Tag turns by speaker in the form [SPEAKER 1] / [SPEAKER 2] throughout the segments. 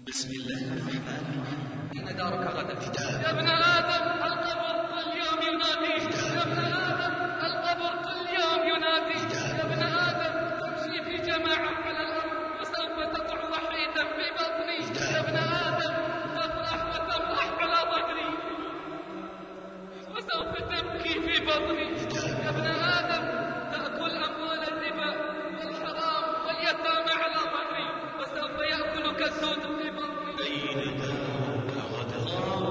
[SPEAKER 1] بسم الله الرحمن الرحيم.
[SPEAKER 2] أين دارك غدا؟
[SPEAKER 3] يا ابن آدم القبر كل يوم يناديك، يا ابن آدم القبر كل يوم يناديك، يا ابن آدم تمشي في جماعة على الأرض وسوف تقع وحيدا في بطني، يا ابن آدم تفرح وتمرح على ظهري وسوف تبكي في بطني، يا ابن آدم تأكل أموال الربا والحرام واليتامى على ظهري وسوف يأكلك السود في بطني.
[SPEAKER 1] أين دارك غدا؟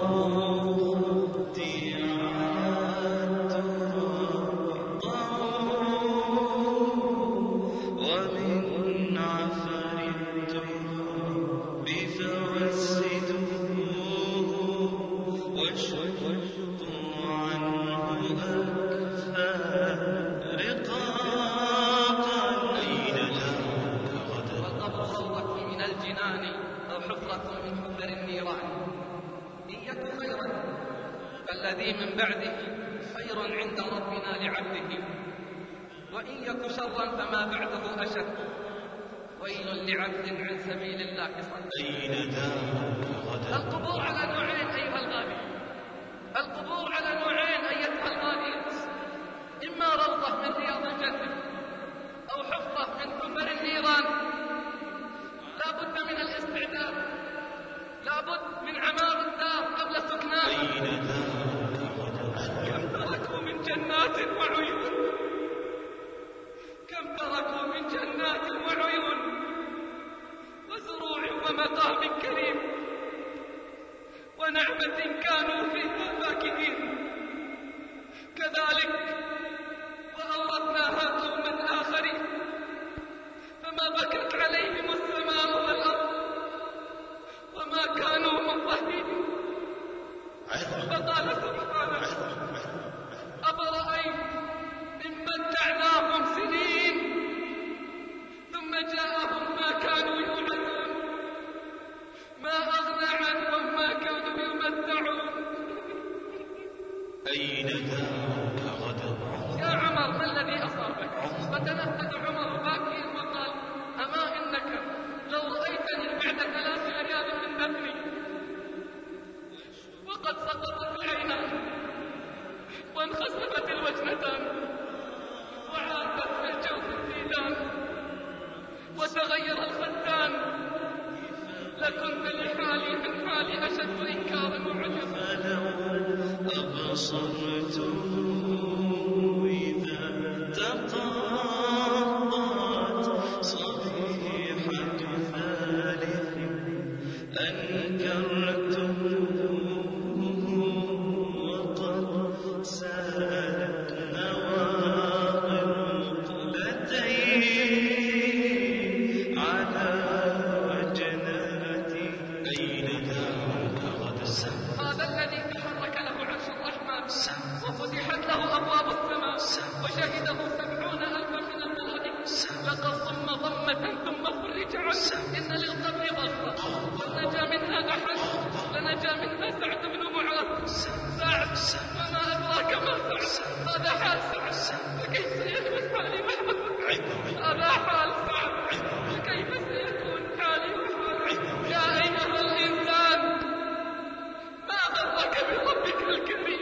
[SPEAKER 1] ومن عفر التراب فوسدوه وشقوا عنه أكفاء رقاقا. أين دارك غدا؟
[SPEAKER 2] والقبر روضة من الجنان أو حفرة من حفر النيران. إن يك خيرا فالذي من بعده خير عند ربنا لعبده، وإن يك شرا فما بعده أشد. ويل لعبد عن سبيل الله صد.
[SPEAKER 1] أين دارك غدا؟
[SPEAKER 3] القبور على نوعين أيها الغالي، القبور على نوعين أيتها الغالية، إما روضة من رياض الجنة أو حفرة من حفر النيران. لا بد من الاستعداد، لا بد من عمار الدار قبل سكناها.
[SPEAKER 1] أين دارك غدا؟
[SPEAKER 3] كم تركوا من جنات وعيون، كم تركوا من جنات وعيون وزروع ومقام كريم ونعمة كانوا فيها فاكهين. كذلك وأورثناها قوما آخرين فما بكت عليهم السماء والأرض وما كانوا منظرين. فقال سبحانه: أفرأيت إن متعناهم سنين ثم جاءهم ما كانوا يوعدون ما أغنى عنهم ما كانوا يمتعون.
[SPEAKER 1] أين دارك غدا؟
[SPEAKER 3] يا عمر ما الذي أصابك؟ فتنهد عمر باكيا وقال: أما إنك لو رأيتني بعد 3 أيام من دفني وقد سقطت العينان وانخسفت الوجنتان وعادت في الجوف الديدان وتغير الختان لكنت لحالي من حالي أشد إنكارا وعجبا.
[SPEAKER 1] فلو أبصرت إذا تقاطعت صفيحة ثالث أنكرته وقد سالت نواقل مقلتين على وجناتي. أين دارك غدا؟
[SPEAKER 3] هذا الذي تحرك له عرش الرحمن وفتحت له أبواب السماء وشهده 70,000 من الملائكة. لقد ضم ضمة ثم فرج عنه. إن للقبر ضربة ونجا منها أحد، لنجا منها سعد بن معاذ. سعد وما أدراك ما سعد؟ هذا حال سعد، فكيف سيكون حالي وحالك؟ هذا حال سعد، فكيف سيكون حالي وحالك؟ يا أيها الإنسان ما غرك بربك الكريم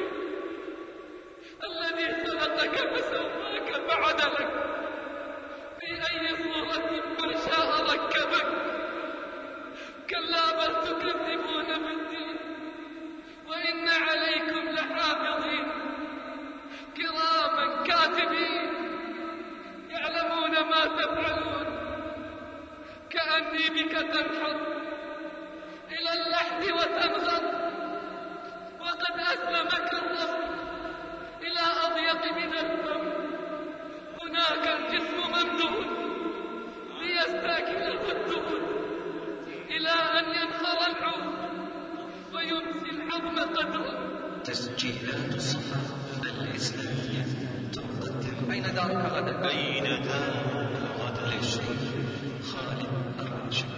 [SPEAKER 3] الذي خلقك فسواك فعدلك في أي صورة ما شاء ركبك. كلا بل تكذبون بالدين وإن عليكم لحافظين كراما كاتبين يعلمون ما تفعلون. كأني بك تنحط إلى اللحد وتنغط وقد أسلمك الرب إلى أضيق من الفم. هناك الجسم ممدود ليستاكله الدود إلى أن ينخر العود ويمسي العظم قدره.
[SPEAKER 1] تسجيلات الصفا الإسلامية تقدم
[SPEAKER 2] أين دارك غدا؟
[SPEAKER 1] أين دارك غدا؟ للشيخ خالد الراشد.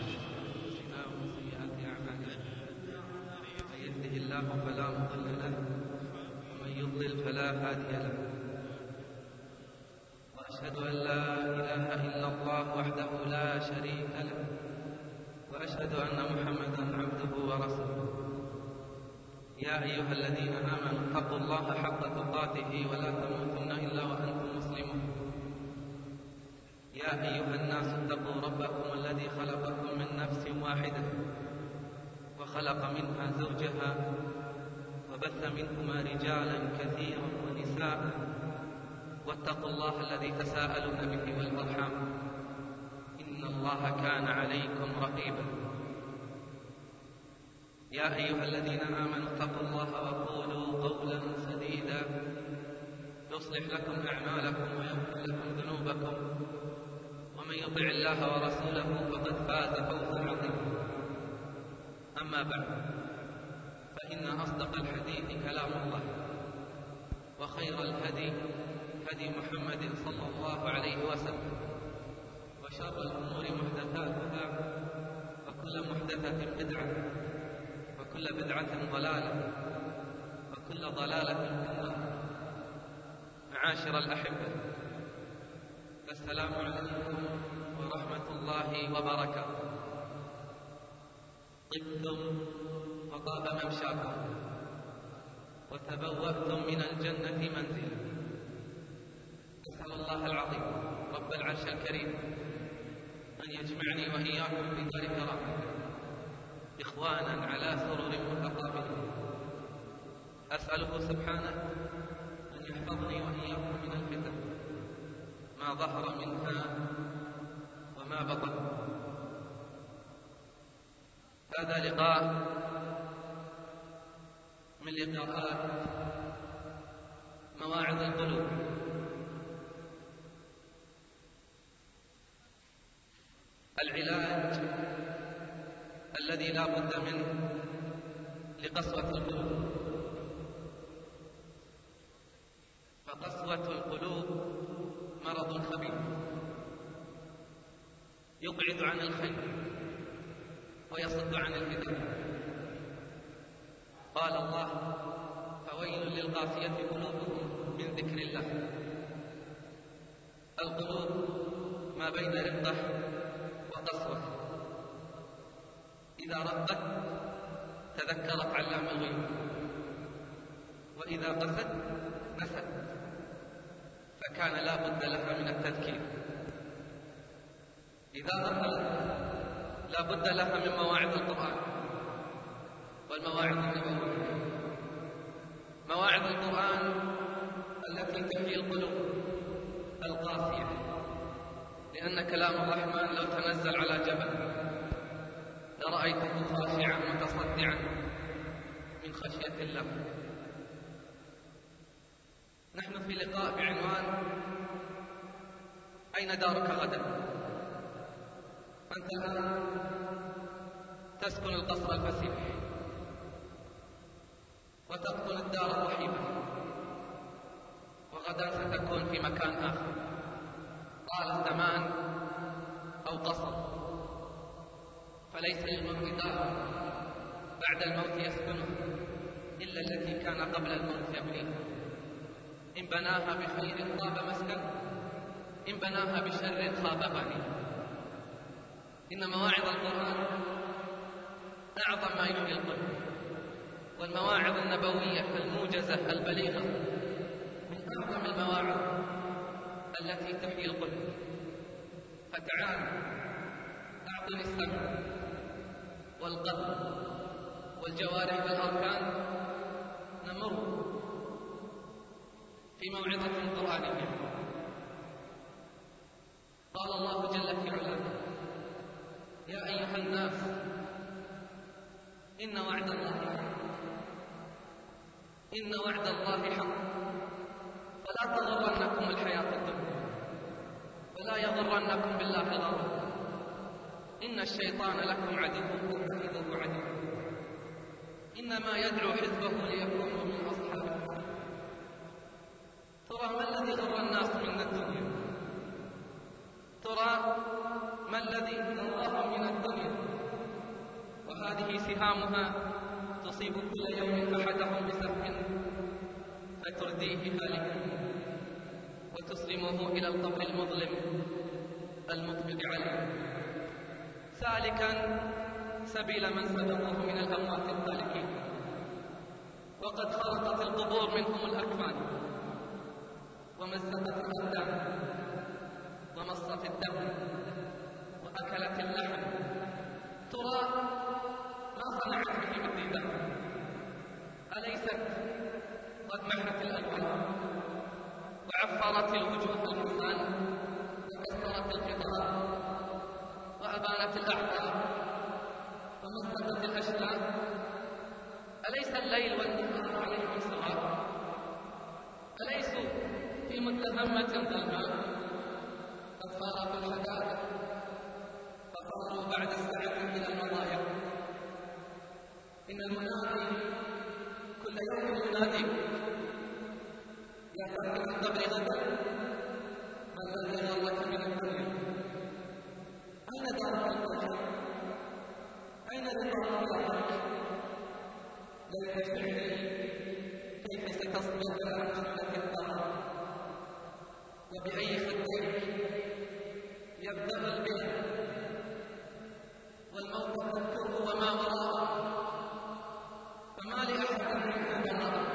[SPEAKER 2] من يهده الله فلا مضل له ومن يضلل فلا هادي له. وأشهد أن لا إله إلا الله وحده لا شريك له، وأشهد وأشهد أن محمدا عبده ورسوله. يا أيها الذين آمنوا اتقوا الله حق تقاته ولا تموتن إلا وأنتم مسلمون. يا أيها الناس اتقوا ربكم الذي خلقكم من نفس واحدة وخلق منها زوجها وبث منهما رجالا كثيرا ونساء واتقوا الله الذي تساءلون به والأرحام إن الله كان عليكم رقيبا. يا أيها الذين آمنوا اتقوا الله وقولوا قولا سديدا يصلح لكم أعمالكم ويغفر لكم ذنوبكم ومن يطع الله ورسوله فقد فاز فوزا عظيما. أما بعد، فإن أصدق الحديث كلام الله، وخير الهدي هدي محمد صلى الله عليه وسلم، وشر الأمور محدثاتها، وكل محدثة بدعة، وكل بدعة ضلالة، وكل ضلالة في النار. معاشر الأحبة، السلام عليكم ورحمة الله وبركاته. طبتم وطاب ممشاكم وتبوأتم من الجنة منزلا. أسأل الله العظيم رب العرش الكريم أن يجمعني وإياكم في دار كرامته إخوانا على سرر متقابلين. أسأله سبحانه أن يحفظني وإياكم من الفتن ما ظهر منها وما بطن. هذا لقاء من لقاءات مواعظ القلوب. العلاج الذي لا بد منه لقسوة القلوب. فقسوة القلوب مرض خبيث يبعد عن الخير ويصد عن الهداية. قال الله: فويل للقاسية قلوبهم من ذكر الله. القلوب ما بين رقة وقسوة. إذا رقت تذكرت علام الغيوب، وإذا قست نست، فكان لا بد لها من التذكير. إذا رقت لا بد لها من مواعظ القرآن والمواعظ النبوية. مواعظ القرآن التي تحيي القلوب القاسية، لأن كلام الرحمن لو تنزل على جبل لرأيته خاشعا متصدعا من خشية الله. نحن في لقاء بعنوان أين دارك غدا؟ أنت الآن تسكن القصر الفسيح وتدخل الدار الرحيبة، وغدا ستكون في مكان آخر. طال الزمان أو قصر، فليس للمرء دار بعد الموت يسكنه إلا التي كان قبل الموت يبنيها. إن بناها بخير طاب مسكن، إن بناها بشر خاب بنيها. إن مواعظ القرآن أعظم ما يحيي القلب، والمواعظ النبوية الموجزة البليغة من أعظم المواعظ التي تحيي القلب. فتعال أعطني السمع والقلب والجوارح والأركان، نمر في موعظة قرآنية. قال الله جل في علاه: يا أيها الناس إن وعد الله حق فلا تغرنكم الحياة الدنيا ولا يغرنكم بالله غرور. إن الشيطان لكم عدو فاتخذوه عدوا إنما يدعو حزبه ليكونوا من أصحاب النار. ترى ما الذي غر الناس من الدنيا؟ ترى ما الذي غرهم من الدنيا؟ وهذه سهامها تصيب كل يوم أحدهم بسهم فترديه هالكا وتسلمه إلى القبر المظلم المقبل عليه، سالكا سبيل من سبقه من الأموات الهالكين. وقد خرقت القبور منهم الأكفان، ومزقت الأبدان، ومصت الدم، وأكلت اللحم. ترى ما صنعت به الديدان؟ أليست قد محت الألوان وعفرت الوجوه الحسان وكسرت الخطاب وأبانت الأعداء ومزقت الأشلاء؟ أليس الليل والنهار عليهم سواء؟ أليسوا في متهمة ظلماء؟ قد فارقوا الحدائق فصاروا بعد الساعة من المضايق. إن المنادي كل يوم يناديك يا صاحب القبر غدا ما الذي غرك من الدنيا؟ أين دارك الوجه؟ أين رضاك يا رب؟ ليت شعري كيف ستصبر على محنة الدار، وبأي خديك يبدأ البلاد، والموت تذكره وما وراءه، فما لأحد منه بنار.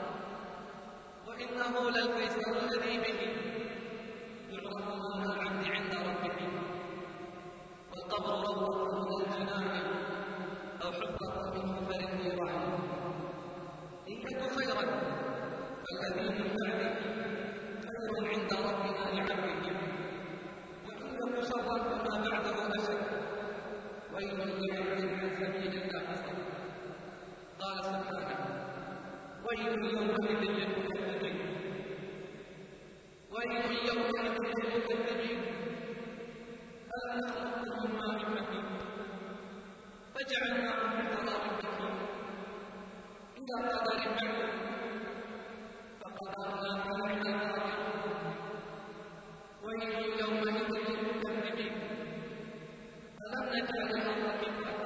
[SPEAKER 2] وإنه للفيصل الذي به يعرف مال العبد عند ربه، والقبر روضة من الجنان أو حفرة من حفر النيران. إن يك خيرا فالذي من بعده خير عند ربنا لعبده، وإن يك شرا فما بعده أشد، ويل لعبد عن سبيل الله صد. قال سبحانه: ويل يومئذ للمكذبين، ويل يومئذ للمكذبين. ألم نخلقكم من ماء مهين فجعلناه في قرار مكين إلى قدر معلوم فقدرنا فنعم القادرون. ويل يومئذ للمكذبين. ألم نجعل الأرض كفاتا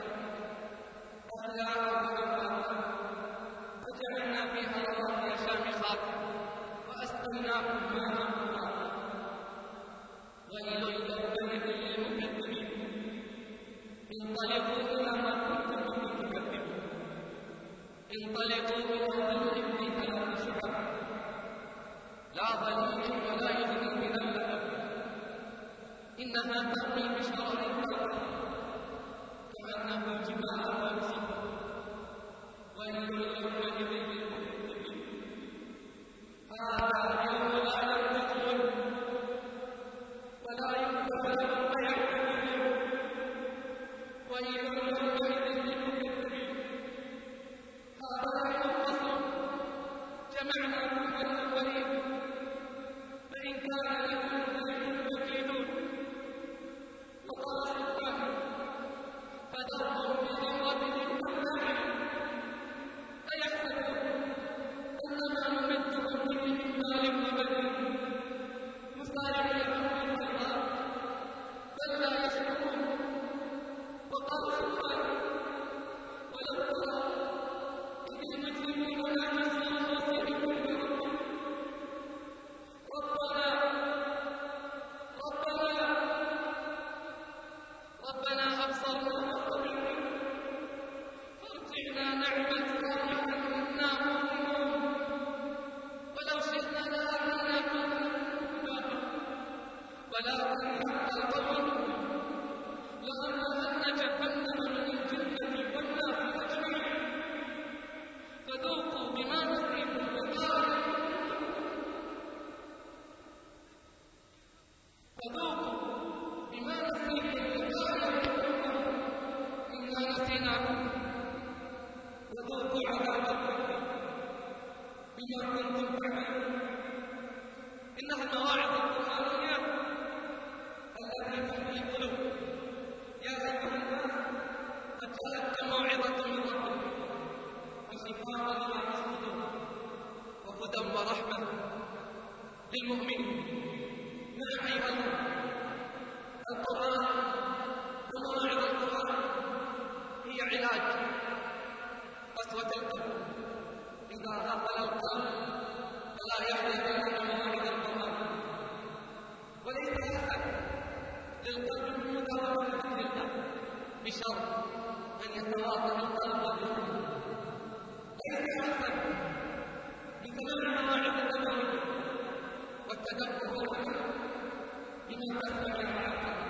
[SPEAKER 2] أحياء وأمواتا وجعلنا فيها رواسي شامخات وأسقيناكم ماء فراتا. ويل يومئذ للمكذبين. انطلقوا إلى ما كنتم به تكذبون. انطلقوا إلى ظل فيه ثلاث شعب لا ظليل ولا يغني من اللهب، إنها ترمي بشرر كالقصر كأنه جبال صفر. ويل يومئذ للمكذبين. هذا يوم لا ينطقون ولا ينبغي لهم فيعتذرون. ويل يومئذ للمكذبين. هذا يوم فصل جمعناكم الأولين، فإن كان لكم كيد فكيدون. وقال سبحانه: فذرهم في غمرتهم والنعيم أيحسبون أنما نمدهم به من مال وبنين نسارع لهم في الخيرات بل لا يشعرون. وقال سبحانه: ولو ترى إذ المجرمون ناكسوا رؤوسهم بربهم ربنا أبصرنا وسمعنا فارجعنا نعمل صالحا إنا مؤمنون. ولو شئنا لآتينا كل نفس ولكن حق القول لأملأن جهنم من الجنة والناس أجمعين. فذوقوا بما نسيتم لقاء إنا نسيناكم وذوقوا عذاب الخلد بما كنتم تعملون. إنها المواعظ القرآنية التي تحيي القلوب. يا أيها الناس قد جاءتكم موعظة من ربكم وشفاء لما في الصدور وهدى ورحمة للمؤمنين. نعم أيها الله، القرآن ومواعظ القرآن هي علاج قسوة القلب. إذا غفل القلب فلا يحدث إلا مواعظ القرآن. وليس أحد للقلب من مداومة ذكر الله بشر أن يتواطأ القلب والجسم، ليس عسى بسماع مواعظ النبوي والتدبر والعمل بما تسمع مع القلب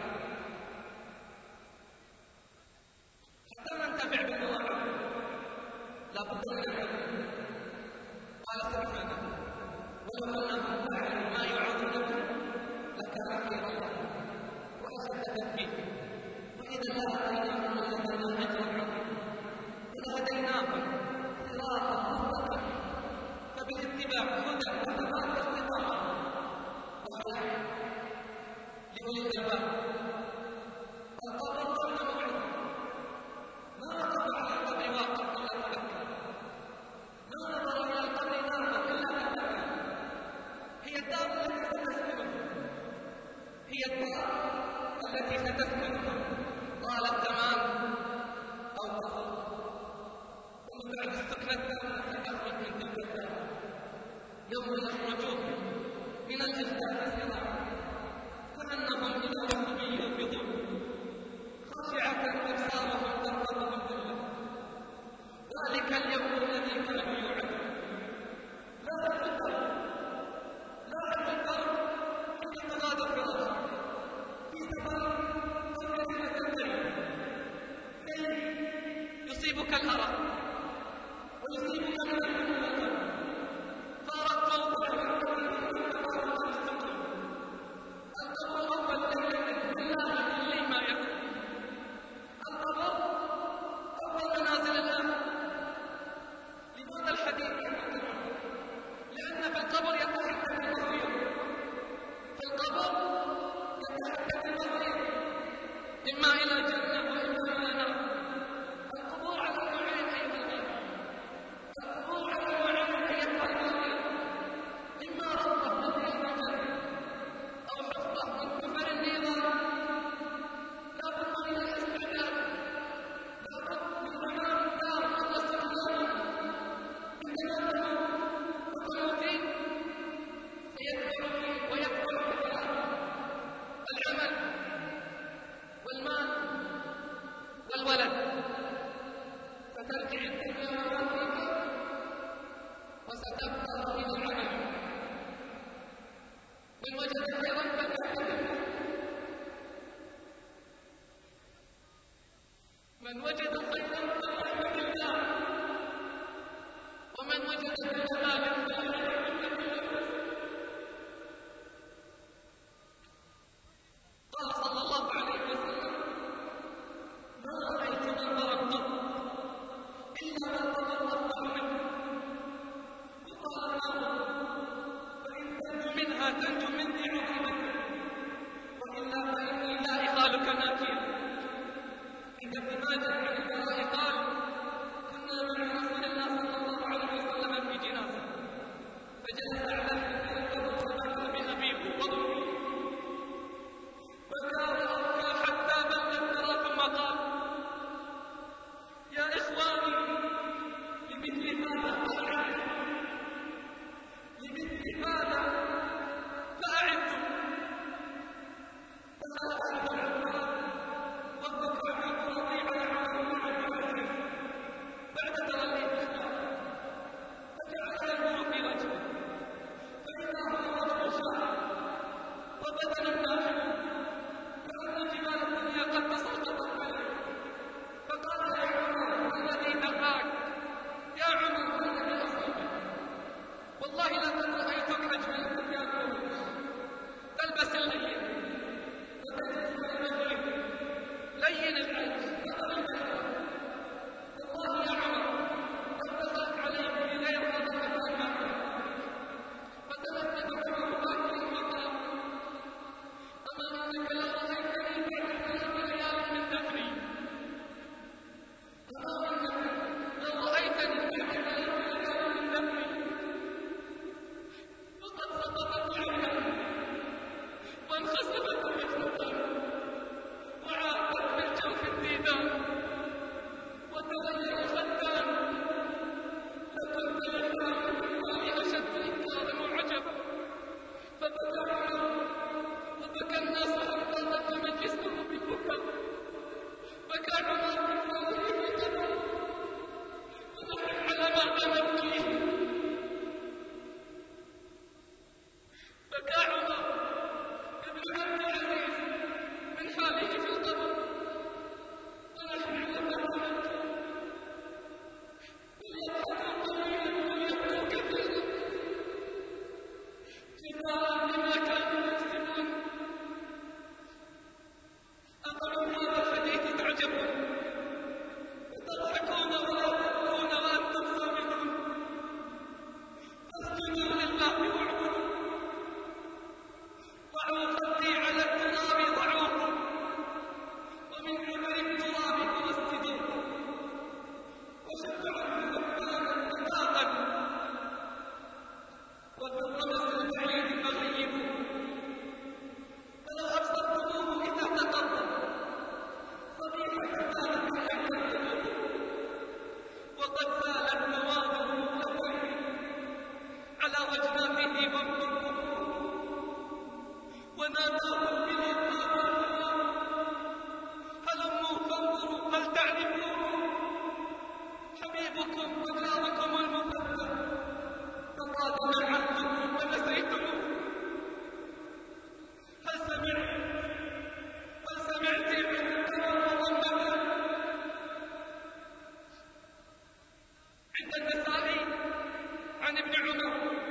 [SPEAKER 2] حتى ننتفع بالمواعظ. لا بد من العلم. قال سبحانه: ولو أنهم فعلوا ما يوعظون به لكان خيرا لهم وأشد تثبيتا وإذا لآتيناهم من لدنا أجرا عظيما ولهديناهم صراطا مستقيما فبالاتباع هدى وثبات واستقامة وصلاح لأولي الألباب. القبر قبل موعظة، ما وقف على القبر واقف إلا تذكر، ما نظر إلى القبر ناظر إلا تذكر. هي الدار التي ستسكنها، هي الدار التي ستسكنها طال الزمان أو قصر، ثم بعد السكنة التامة ستخرج من تلك الدار يوم يخرجون من الأجداث سراعا كأنهم إلى ركب يوفضون خاشعة أبصارهم ترهقهم ذلة ذلك اليوم الذي كانوا يوعدون. لا أعرف الدرب حتى تغادر في الأرض في سفر أو رحلة الليل كي يصيبك الأرق ويصيبك من الهم والغم، فأرقوا طعما كثيرا فأرقوا السقم. القبر أول ليلة بالله كل ما يكون. القبر أول منازل الآخرة. لماذا الحديث عن القبر؟ لأن في القبر يتحدث المصير، في القبر يتحدث المصير إما إلى جنة وإما إلى نار. القبور على نوعين أيها وقد سالت نوابه على أجنابه وامتنه وناداهم بلقاء هلموا فانظروا هل تعرفون حبيبكم وجاركم المفدى فقالوا نعمتم ونسيتم هل سمعت من كلام محمد عند النسائي عن ابن عمر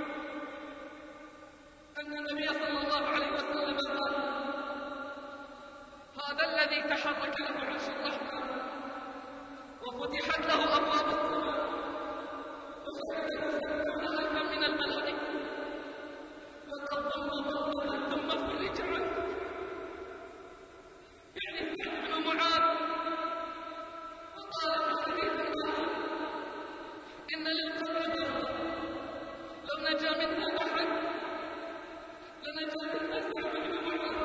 [SPEAKER 2] أن النبي صلى الله عليه وسلم قال هذا الذي تحرك له عرش الرحمن وفتحت له أبواب السماء وشهد له 70,000 من الملائكة وقد ضم ضمة ثم فرج عنه يعني سعد بن معاذ وقال في الحديث الآخر إن للقبر ضربة لو نجا منها أحد لنجا منها سعد بن معاذ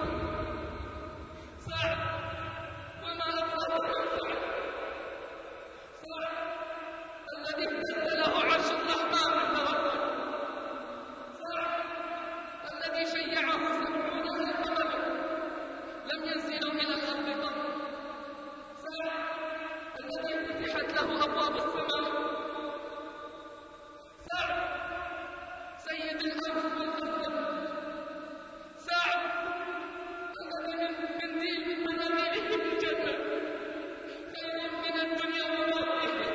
[SPEAKER 2] سعد وما أدراك عن سعد الذي امتد له عرش الرحمن تبارك سعد الذي شيعه 70,000 ملك لم ينزلوا إلى الأرض قط سعد الذي فتحت له أبواب السماء سعد سيد الأنس والخزرج سعد الذي من منديل من مناديله في الجنة خير من الدنيا وما فيها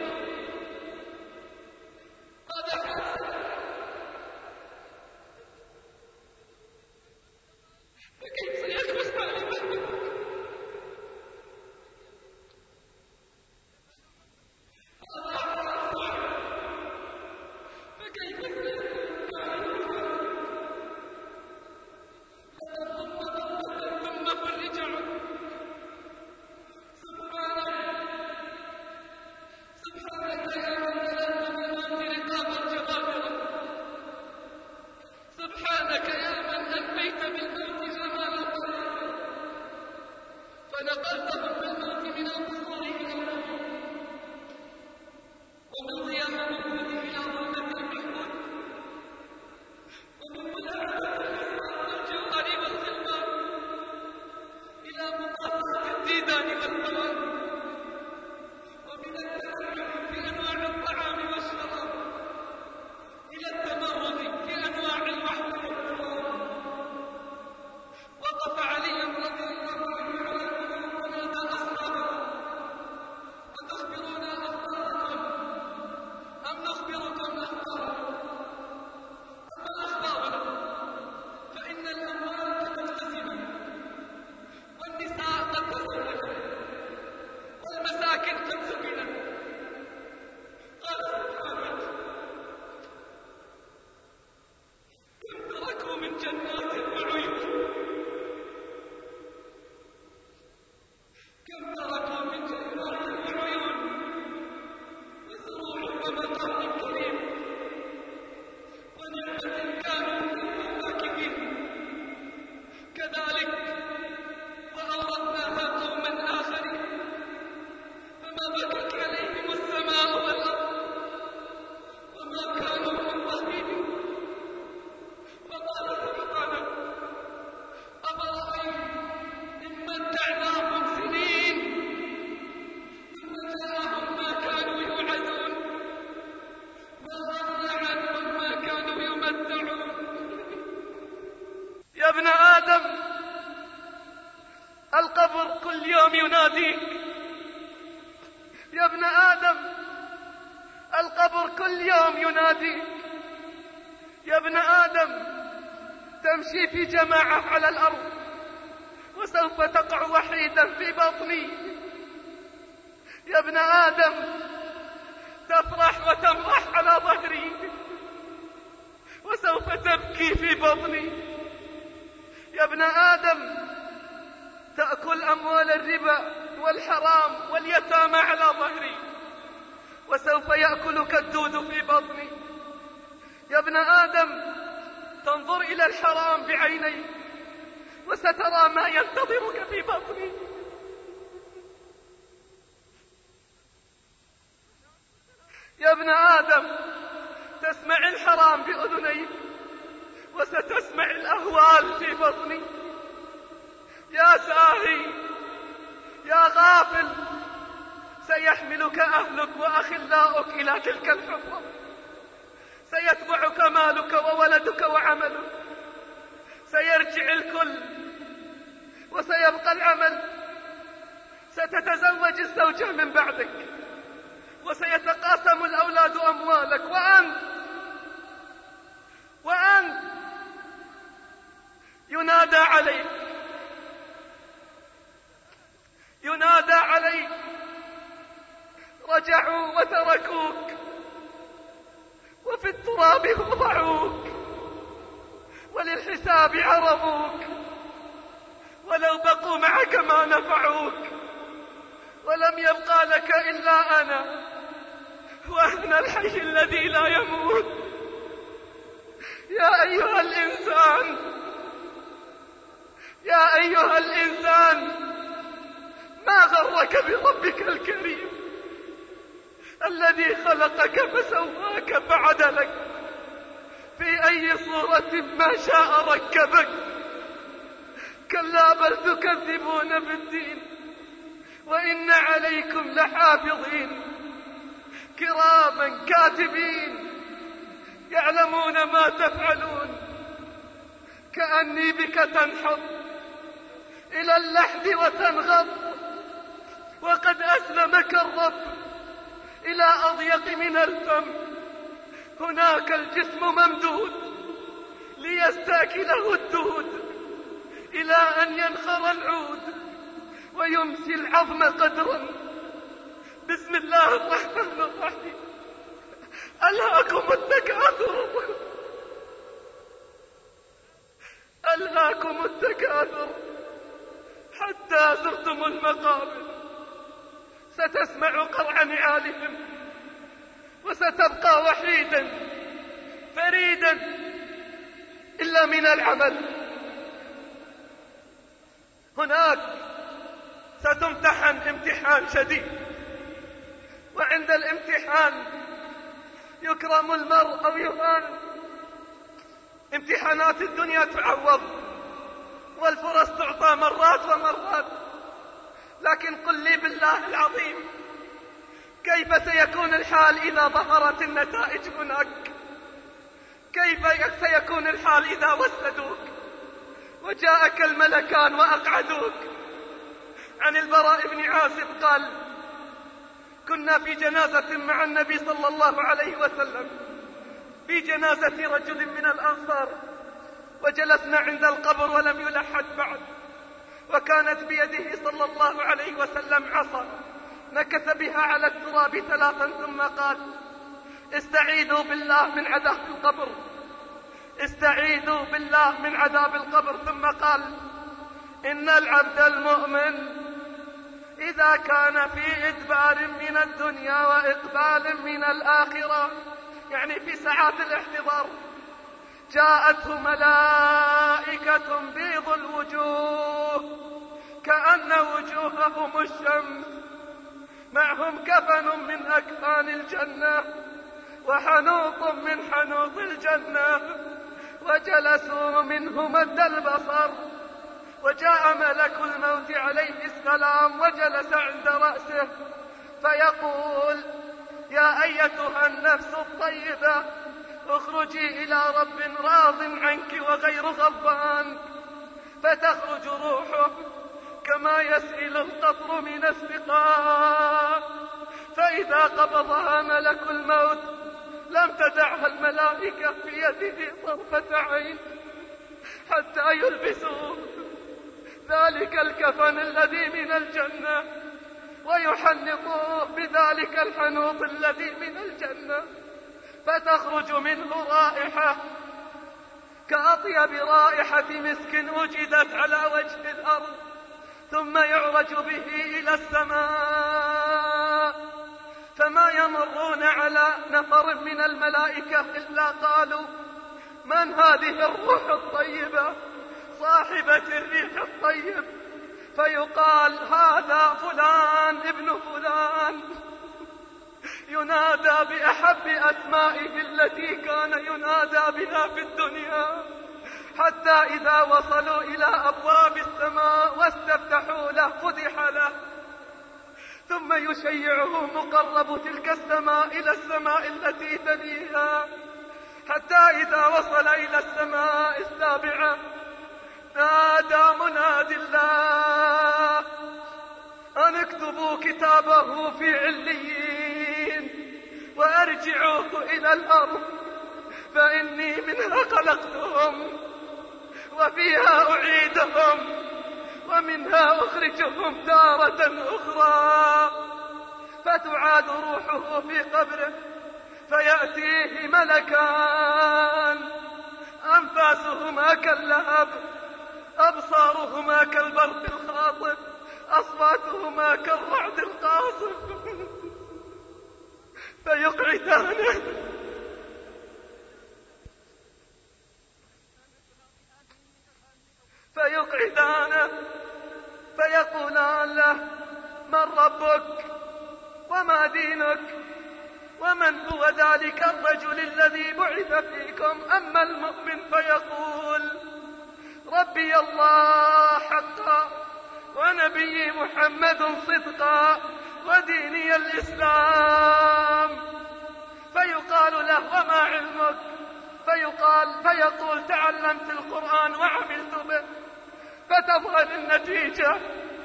[SPEAKER 2] هذا حسن فكيف سيخلص على محمد فكيف سيخلص على محمد ثم فرج عنه سبحانك يا من ملأت بالموت رقاب الجبابرة سبحانك يا من أنبيت بالموت جمال القيامة فنقلتهم بالموت من القصور إلى النور ومن ضياء الوجود إلى ظلمة المحمود ومن ملاحظة الأسماء والجوهر والخلقان إلى مقاطعة الديدان والهوان ومن التنعم في أنواع الطعام والشراب إلى التمرد في أنواع الوحد والقرآن وقف علي رضي الله عنه على المنام ونادى أصحابه أتخبرون أخباركم أم نخبركم أخبارنا أما أخبارنا فإن الأموال قد اقتسمت والنساء قد تزوجت والمساكن قد سكنت قال سبحانه كم تركوا من جنات وعيون كم تركوا من جنات وعيون وزروع ومقام كريم ونعمة كانوا فيها فاكهين كذلك وأورثناها قوما آخرين فما بكت عليهم السماء والأرض وما كانوا منظرين وقال سبحانه أفرأيتم إن متعناهم سنين ثم جاءهم ما كانوا يوعدون ما أغنى عنهم ما كانوا يمتعون
[SPEAKER 4] يا ابن آدم القبر كل يوم يناديك يا ابن آدم القبر كل يوم يناديك يا ابن آدم تمشي في جماعة على الأرض وسوف تقع وحيدا في بطني يا ابن آدم تفرح وتمرح على ظهري وسوف تبكي في بطني يا ابن آدم تأكل أموال الربا والحرام واليتامى على ظهري وسوف يأكلك الدود في بطني يا ابن آدم تنظر إلى الحرام بعينيك وسترى ما ينتظرك في بطني يا ابن آدم تسمع الحرام بأذنيك وستسمع الأهوال في بطني. يا ساهي يا غافل، سيحملك أهلك وأخلاؤك إلى تلك الحفرة، سيتبعك مالك وولدك وعملك، سيرجع الكل وسيبقى العمل، ستتزوج الزوجة من بعدك وسيتقاسم الأولاد أموالك، وأنت ينادى عليك رجعوا وتركوك وفي التراب وضعوك وللحساب عرضوك، ولو بقوا معك ما نفعوك، ولم يبقى لك إلا أنا، وأنا الحي الذي لا يموت. يا أيها الإنسان ما غرك بربك الكريم الذي خلقك فسواك فعدلك في أي صورة ما شاء ركبك. كلا بل تكذبون بالدين وإن عليكم لحافظين كراما كاتبين يعلمون ما تفعلون. كأني بك تنحط إلى اللحد وتنغض، وقد أسلمك الرب إلى أضيق من الفم. هناك الجسم ممدود ليستاكله الدود إلى أن ينخر العود ويمسي العظم قدرا. بسم الله الرحمن الرحيم. ألهاكم التكاثر حتى زرتم المقابر. ستسمع قرع نعالهم وستبقى وحيدا فريدا إلا من العمل. هناك ستمتحن امتحان شديد، وعند الامتحان يكرم المرء أو يهان. امتحانات الدنيا تعوض والفرص تعطى مرات ومرات، لكن قل لي بالله العظيم كيف سيكون الحال إذا ظهرت النتائج هناك؟ كيف سيكون الحال إذا وسدوك وجاءك الملكان وأقعدوك؟ عن البراء بن عازب قال: كنا في جنازة مع النبي صلى الله عليه وسلم، في جنازة رجل من الأنصار، وجلسنا عند القبر ولم يلحد بعد، وكانت بيده صلى الله عليه وسلم عصا نكث بها على التراب 3 ثم قال: استعيذوا بالله من عذاب القبر، استعيذوا بالله من عذاب القبر. ثم قال: إن العبد المؤمن إذا كان في إدبار من الدنيا وإقبال من الآخرة، يعني في ساعات الاحتضار، جاءته ملائكة بيض الوجوه كأن وجوههم الشمس، معهم كفن من أكفان الجنة وحنوط من حنوط الجنة، وجلسوا منه مد البصر، وجاء ملك الموت عليه السلام وجلس عند رأسه فيقول: يا أيتها النفس الطيبة اخرجي إلى رب راض عنك وغير غضبان، فتخرج روحه كما يسيل القطر من السقاء، فإذا قبضها ملك الموت لم تدعها الملائكة في يده طرفة عين حتى يلبسوه ذلك الكفن الذي من الجنة ويحنطوه بذلك الحنوط الذي من الجنة، فتخرج منه رائحة كأطيب رائحة مسك وجدت على وجه الأرض، ثم يعرج به إلى السماء، فما يمرون على نفر من الملائكة إلا قالوا: من هذه الروح الطيبة صاحبة الريح الطيب؟ فيقال: هذا فلان ابن فلان. ينادى بأحب أسمائه التي كان ينادى بها في الدنيا، حتى إذا وصلوا إلى أبواب السماء واستفتحوا له فتح له، ثم يشيعه مقرب تلك السماء إلى السماء التي تليها، حتى إذا وصل إلى السماء السابعة نادى مناد الله أن اكتبوا كتابه في عليين وأرجعوه إلى الأرض، فإني منها خلقتهم وفيها أعيدهم ومنها أخرجهم تارة أخرى. فتعاد روحه في قبره فيأتيه ملكان أنفاسهما كاللهب، أبصارهما كالبرق الخاطف، أصواتهما كالرعد القاصف، فيقعدانه فيقولان له: من ربك وما دينك ومن هو ذلك الرجل الذي بعث فيكم؟ أما المؤمن فيقول: ربي الله حقا ونبي محمد صدقا وديني الإسلام. فيقال له: وما علمك؟ فيقول: تعلمت القرآن وعملت به. فتظهر النتيجة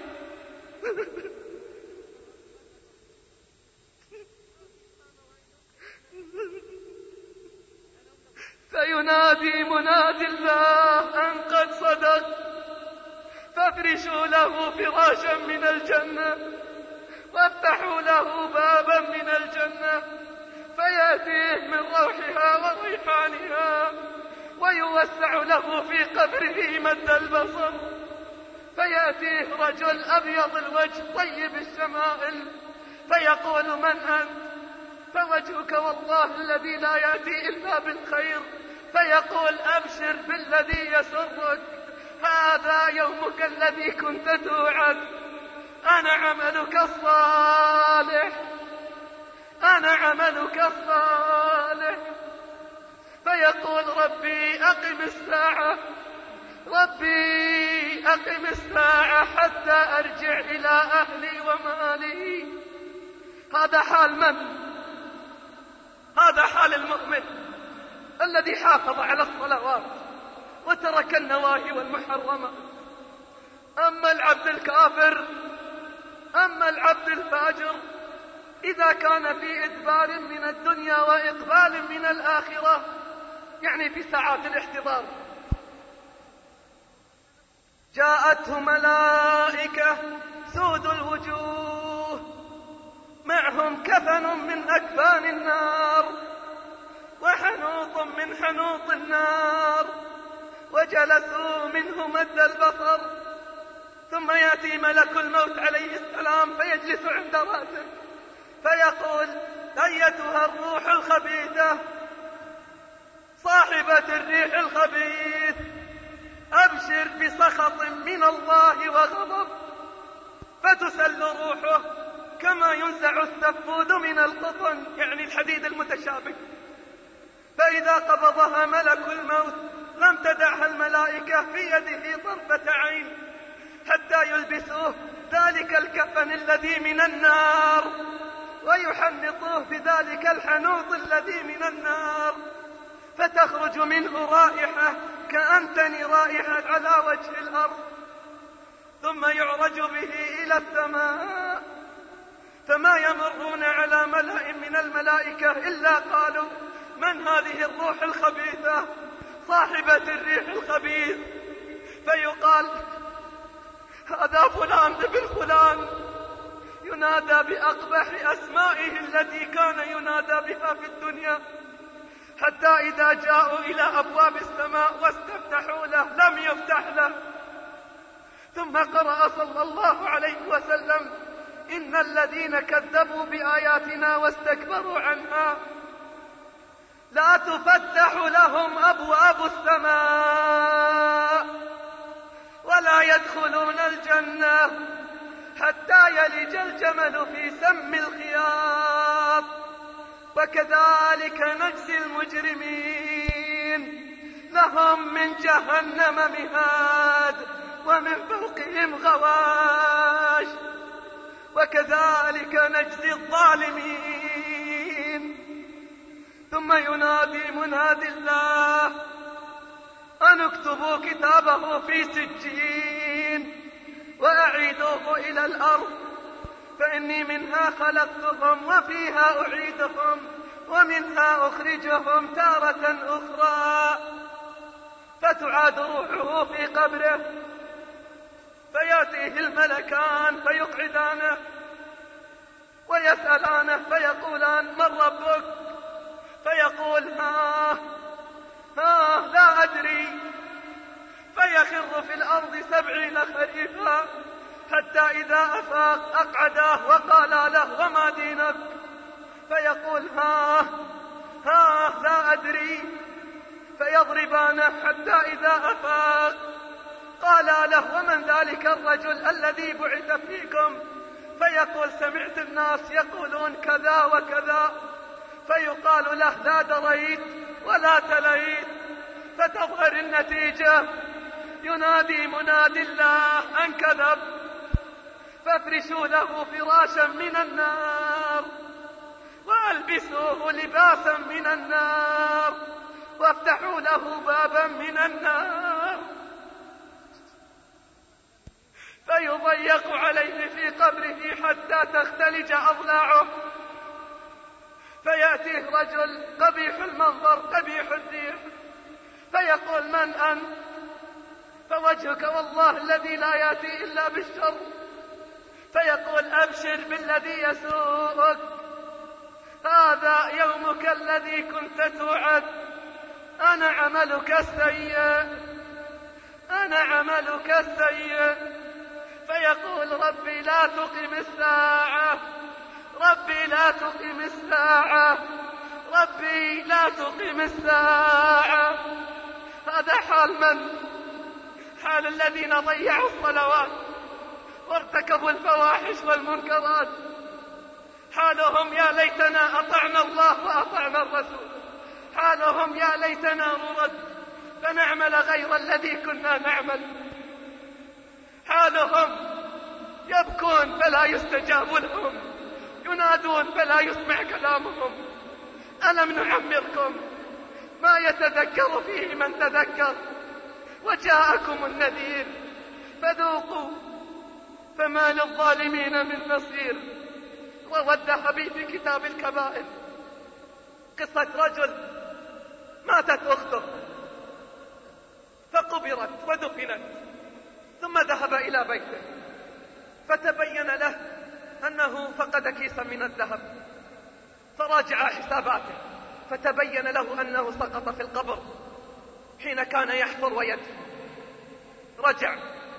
[SPEAKER 4] فينادي منادي الله أن قد صدق، فافرشوا له فراشا من الجنة وافتحوا له بابا من الجنة، فيأتيه من روحها وريحانها، ويوسع له في قبره مد البصر، فيأتيه رجل أبيض الوجه طيب الشمائل فيقول: من أنت؟ فوجهك والله الذي لا يأتي إلا بالخير. فيقول: أبشر بالذي يسرك، هذا يومك الذي كنت توعد، أنا عملك الصالح، أنا عملك الصالح. فيقول: ربي أقم الساعة، ربي أقم الساعة حتى أرجع إلى أهلي ومالي. هذا حال من؟ هذا حال المؤمن الذي حافظ على الصلوات وترك النواهي والمحرمات. أما العبد الكافر، أما العبد الفاجر، إذا كان في إدبار من الدنيا وإقبال من الآخرة، يعني في ساعات الاحتضار، جاءته ملائكة سود الوجوه معهم كفن من أكفان النار وحنوط من حنوط النار، وجلسوا منه مد البصر، ثم يأتي ملك الموت عليه السلام فيجلس عند رأسه فيقول: أيتها الروح الخبيثة صاحبة الريح الخبيث، أبشر بسخط من الله وغضب. فتسل روحه كما ينزع السفود من القطن، يعني الحديد المتشابك. فإذا قبضها ملك الموت لم تدعها الملائكة في يده طرفة عين حتى يلبسوه ذلك الكفن الذي من النار ويحنطوه بذلك الحنوط الذي من النار، فتخرج منه رائحة كأنتن رائحة على وجه الأرض، ثم يعرج به إلى السماء، فما يمرون على ملأ من الملائكة إلا قالوا: من هذه الروح الخبيثة صاحبة الريح الخبيث؟ فيقال: هذا فلان ابن فلان، ينادى بأقبح أسمائه التي كان ينادى بها في الدنيا، حتى إذا جاءوا إلى أبواب السماء واستفتحوا له لم يفتح له. ثم قرأ صلى الله عليه وسلم: إن الذين كذبوا بآياتنا واستكبروا عنها لا تفتح لهم أبواب السماء ولا يدخلون الجنة حتى يلج الجمل في سم الخياط. وكذلك نجزي المجرمين، لهم من جهنم مهاد ومن فوقهم غواش، وكذلك نجزي الظالمين. ثم ينادي منادي الله أن اكتبوا كتابه في سجين وأعيدوه إلى الأرض، فإني منها خلقتهم وفيها أعيدهم ومنها أخرجهم تارة أخرى. فتعاد روحه في قبره، فيأتيه الملكان فيقعدانه ويسألانه فيقولان من ربك؟ فيقول ها لا أدري، فيخر في الأرض 70 خريفا، حتى إذا أفاق أقعداه وقال له وما دينك؟ فيقول ها لا أدري، فيضربانه حتى إذا أفاق قال له ومن ذلك الرجل الذي بعث فيكم؟ فيقول سمعت الناس يقولون كذا وكذا. فيقال له لا دريت ولا تليت. فتظهر النتيجة، ينادي منادي الله أن كذب، فافرشوا له فراشا من النار وألبسوه لباسا من النار وافتحوا له بابا من النار، فيضيق عليه في قبره حتى تختلج أضلاعه. فيأتيه رجل قبيح المنظر قبيح الريح، فيقول من أنت؟ فوجهك والله الذي لا يأتي إلا بالشر. فيقول أبشر بالذي يسوءك، هذا يومك الذي كنت توعد، أنا عملك السيء. فيقول ربي لا تقم الساعة، ربي لا تقم الساعة، ربي لا تقم الساعة. هذا حال من؟ حال الذين ضيعوا الصلوات وارتكبوا الفواحش والمنكرات. حالهم يا ليتنا أطعنا الله وأطعنا الرسول، حالهم يا ليتنا نرد فنعمل غير الذي كنا نعمل. حالهم يبكون فلا يستجاب لهم، ينادون فلا يسمع كلامهم. ألم نعمركم ما يتذكر فيه من تذكر وجاءكم النذير فذوقوا فما للظالمين من نصير. روى الذهبي في كتاب الكبائر قصة رجل ماتت أخته فقبرت ودفنت، ثم ذهب إلى بيته فتبين له أنه فقد كيسا من الذهب، فراجع حساباته فتبين له أنه سقط في القبر حين كان يحفر ويدفن. رجع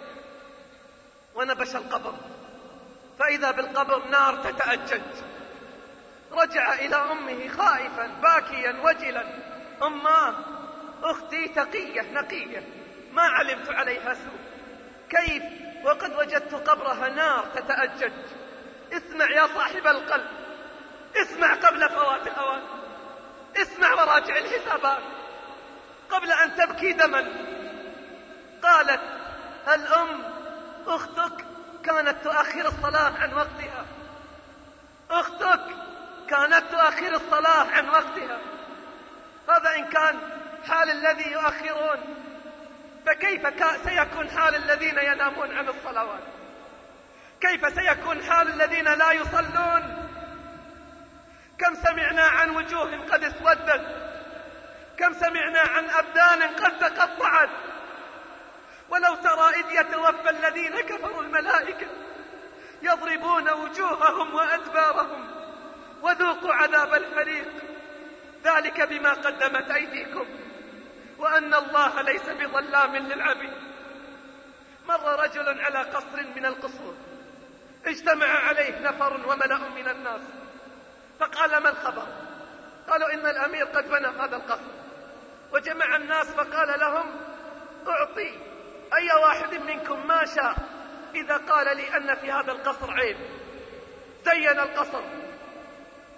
[SPEAKER 4] ونبش القبر فإذا بالقبر نار تتأجج. رجع إلى أمه خائفا باكيا وجلا، أماه أختي تقية نقية ما علمت عليها سوء، كيف وقد وجدت قبرها نار تتأجج؟ اسمع يا صاحب القلب، اسمع قبل فوات الأوان، اسمع وراجع الحسابات قبل أن تبكي دما. قالت الأم أختك كانت تؤخر الصلاة عن وقتها، أختك كانت تؤخر الصلاة عن وقتها. هذا إن كان حال الذي يؤخرون، فكيف سيكون حال الذين ينامون عن الصلوات؟ كيف سيكون حال الذين لا يصلون؟ كم سمعنا عن وجوه قد اسودت، كم سمعنا عن أبدان قد تقطعت. ولو ترى إذ يتوفى الذين كفروا الملائكة يضربون وجوههم وأدبارهم وذوقوا عذاب الحريق، ذلك بما قدمت أيديكم وأن الله ليس بظلام للعبيد. مر رجل على قصر من القصور اجتمع عليه نفر وملأ من الناس، فقال ما الخبر؟ قالوا إن الأمير قد بنى هذا القصر. وجمع الناس فقال لهم أعطي أي واحد منكم ما شاء إذا قال لي أن في هذا القصر عيب. زين القصر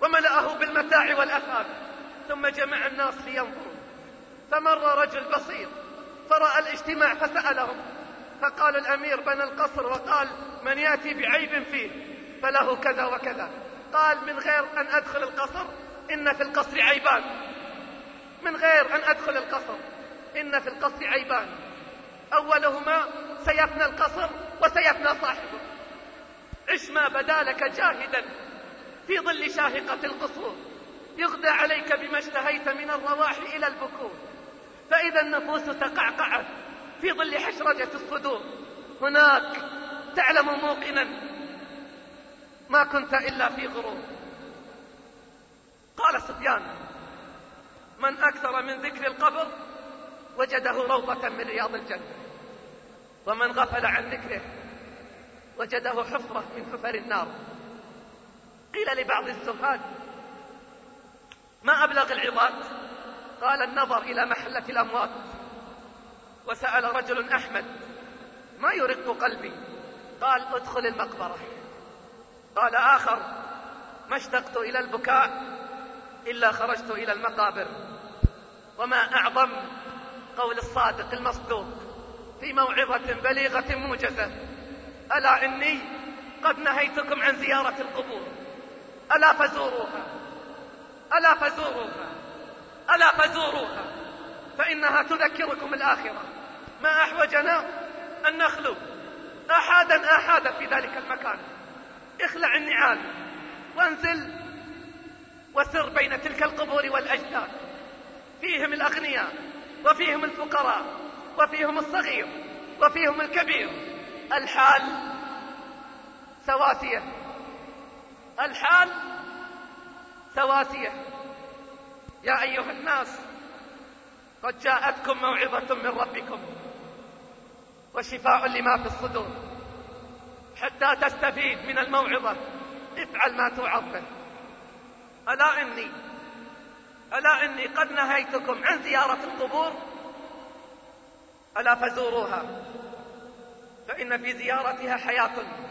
[SPEAKER 4] وملأه بالمتاع والأثاث، ثم جمع الناس لينظروا. فمر رجل بصير فرأى الاجتماع فسألهم، فقال الأمير بنى القصر وقال من يأتي بعيب فيه فله كذا وكذا. قال من غير أن أدخل القصر إن في القصر عيبان، من غير أن أدخل القصر إن في القصر عيبان، أولهما سيفنى القصر وسيفنى صاحبه. عش ما بدا لك جاهدا في ظل شاهقة القصور، يغدى عليك بما اشتهيت من الرواح إلى البكور. فإذا النفوس تقعقعت في ظل حشرجة الصدور، هناك تعلم موقنا ما كنت إلا في غرور. قال سفيان من أكثر من ذكر القبر وجده روضة من رياض الجنة، ومن غفل عن ذكره وجده حفرة من حفر النار. قيل لبعض الزهاد ما أبلغ العظات؟ قال النظر إلى محلة الأموات. وسأل رجل أحمد ما يرق قلبي؟ قال ادخل المقبرة. قال آخر ما اشتقت إلى البكاء إلا خرجت إلى المقابر. وما أعظم قول الصادق المصدوق في موعظة بليغة موجزة: ألا إني قد نهيتكم عن زيارة القبور، ألا فزوروها، ألا فزوروها، ألا فزوروها، فإنها تذكركم الآخرة. ما أحوجنا أن نخلو آحادا آحادا في ذلك المكان. اخلع النعال وانزل وسر بين تلك القبور والأجداد، فيهم الأغنياء وفيهم الفقراء وفيهم الصغير وفيهم الكبير. الحال سواسية، الحال سواسية. يا أيها الناس قد جاءتكم موعظة من ربكم وشفاء لما في الصدور. حتى تستفيد من الموعظة افعل ما توعظ به. ألا إني قد نهيتكم عن زيارة القبور، ألا فزوروها، فإن في زيارتها حياة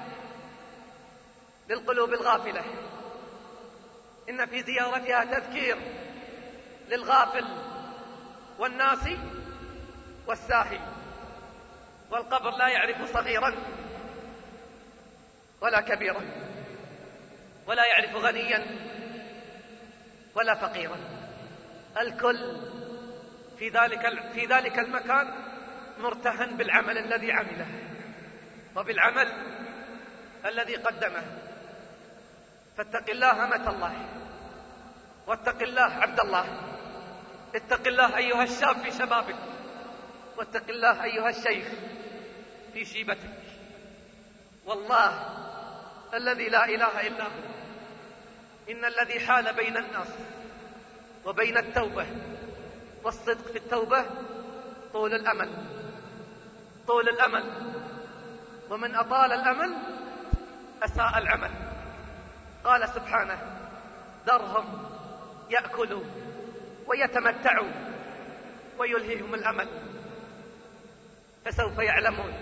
[SPEAKER 4] للقلوب الغافلة، إن في زيارتها تذكير للغافل والناسي والساهي. والقبر لا يعرف صغيرا ولا كبيرا، ولا يعرف غنيا ولا فقيرا. الكل في ذلك المكان مرتهن بالعمل الذي عمله وبالعمل الذي قدمه. فاتق الله أمة الله، واتق الله عبد الله، اتق الله أيها الشاب في شبابك، واتق الله أيها الشيخ في شيبتك. والله الذي لا إله إلا هو إن الذي حال بين الناس وبين التوبة والصدق في التوبة طول الأمل، طول الأمل. ومن أطال الأمل أساء العمل. قال سبحانه: ذرهم يأكلوا ويتمتعوا ويلهيهم الأمل فسوف يعلمون.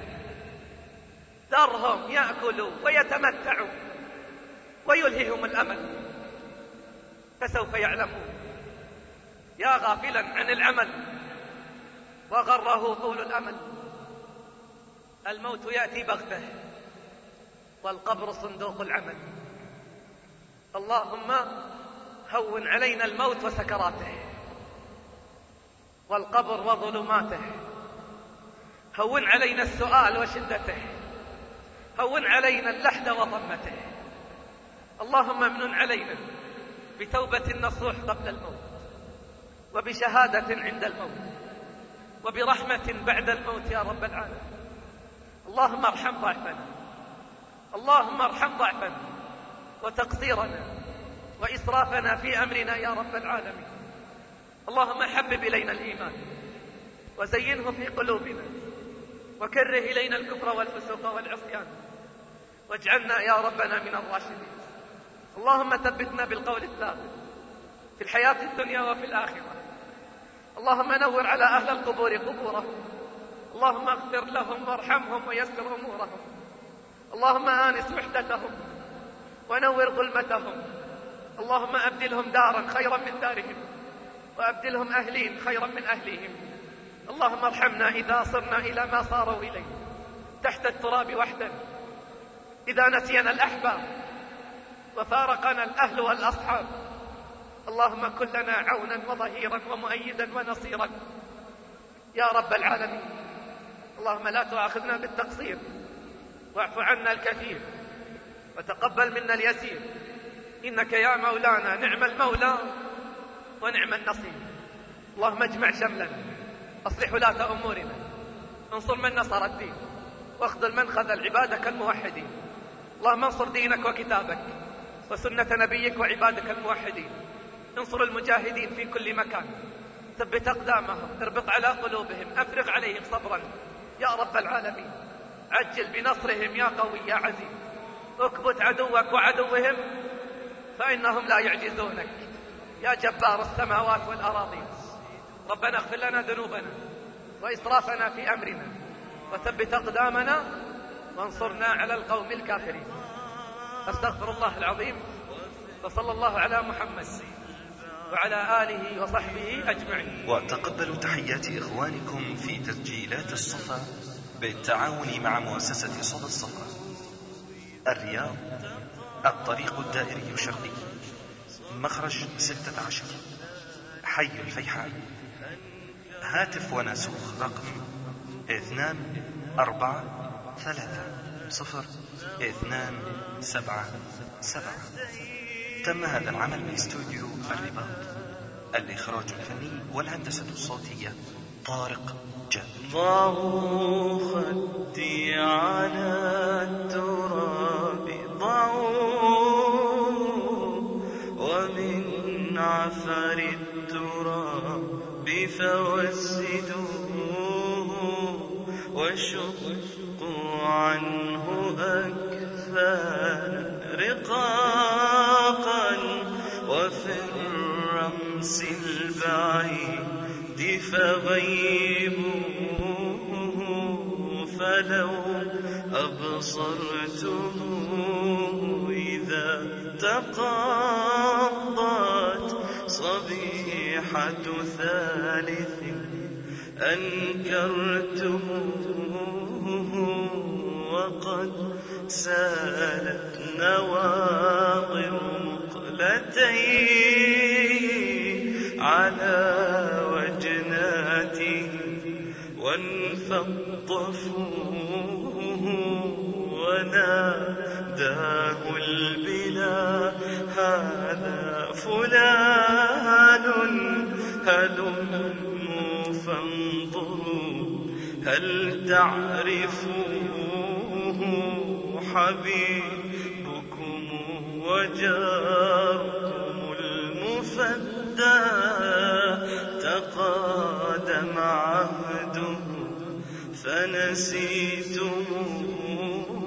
[SPEAKER 4] ذرهم يأكلوا ويتمتعوا ويلهيهم الأمل فسوف يعلمون. يا غافلا عن العمل وغره طول الأمل. الموت يأتي بغته والقبر صندوق العمل. اللهم هون علينا الموت وسكراته والقبر وظلماته. هون علينا السؤال وشدته، هون علينا اللحد وضمته. اللهم امنن علينا بتوبة نصوح قبل الموت، وبشهادة عند الموت، وبرحمة بعد الموت يا رب العالمين. اللهم ارحم ضعفنا، اللهم ارحم ضعفنا وتقصيرنا وإسرافنا في أمرنا يا رب العالمين. اللهم حبب إلينا الإيمان وزينه في قلوبنا، وكره إلينا الكفر والفسوق والعصيان، واجعلنا يا ربنا من الراشدين. اللهم ثبتنا بالقول الثابت في الحياة الدنيا وفي الآخرة. اللهم نور على أهل القبور قبورهم، اللهم اغفر لهم وارحمهم ويسر أمورهم. اللهم آنس وحدتهم ونور ظلمتهم. اللهم أبدلهم دارا خيرا من دارهم، وأبدلهم أهلين خيرا من أهلهم. اللهم ارحمنا إذا صرنا إلى ما صاروا إليه تحت التراب وحدا، إذا نسينا الأحباب وفارقنا الأهل والأصحاب. اللهم كن لنا عونا وظهيرا ومؤيدا ونصيرا يا رب العالمين. اللهم لا تؤاخذنا بالتقصير، واعف عنا الكثير، وتقبل منا اليسير، إنك يا مولانا نعم المولى ونعم النصير. اللهم اجمع شملنا، أصلح ولاة أمورنا، انصر من نصر الدين، واخذل من خذل عبادك الموحدين. اللهم انصر دينك وكتابك وسنة نبيك وعبادك الموحدين. انصر المجاهدين في كل مكان، ثبت أقدامهم، اربط على قلوبهم، أفرغ عليهم صبرا يا رب العالمين. عجل بنصرهم يا قوي يا عزيز. اكبت عدوك وعدوهم فإنهم لا يعجزونك يا جبار السماوات والأراضين. ربنا اغفر لنا ذنوبنا وإسرافنا في أمرنا، وثبت أقدامنا، وانصرنا على القوم الكافرين. أستغفر الله العظيم، وصلى الله على محمد وعلى آله وصحبه أجمعين.
[SPEAKER 1] وتقبلوا تحيات إخوانكم في تسجيلات الصفا بالتعاون مع مؤسسة صدى الصفا. الرياض، الطريق الدائري الشرقي، مخرج 16، حي الفيحاء. هاتف وناسوخ رقم 24300277. تم هذا العمل باستوديو الرباط. الإخراج الفني والهندسة الصوتية طارق جابر.
[SPEAKER 5] ضعوا خدي على التراب، ضعوا ومن عفر التراب فوسدوه، وشقوا عنه أكفانا رقاقا، وفي الرمس البعيد فغيبوه. فلو أبصرتموه إذا تقضت صبيحة ثالث أنكرتموه، وقد سالت نواظر مقلتيه على وجناته، وانفض فوه وناداه البلا هذا فلان، هلموا فانظروا هل تعرفوه، حبيبكم وجاركم المفدى تقادم عهده فنسيتموه.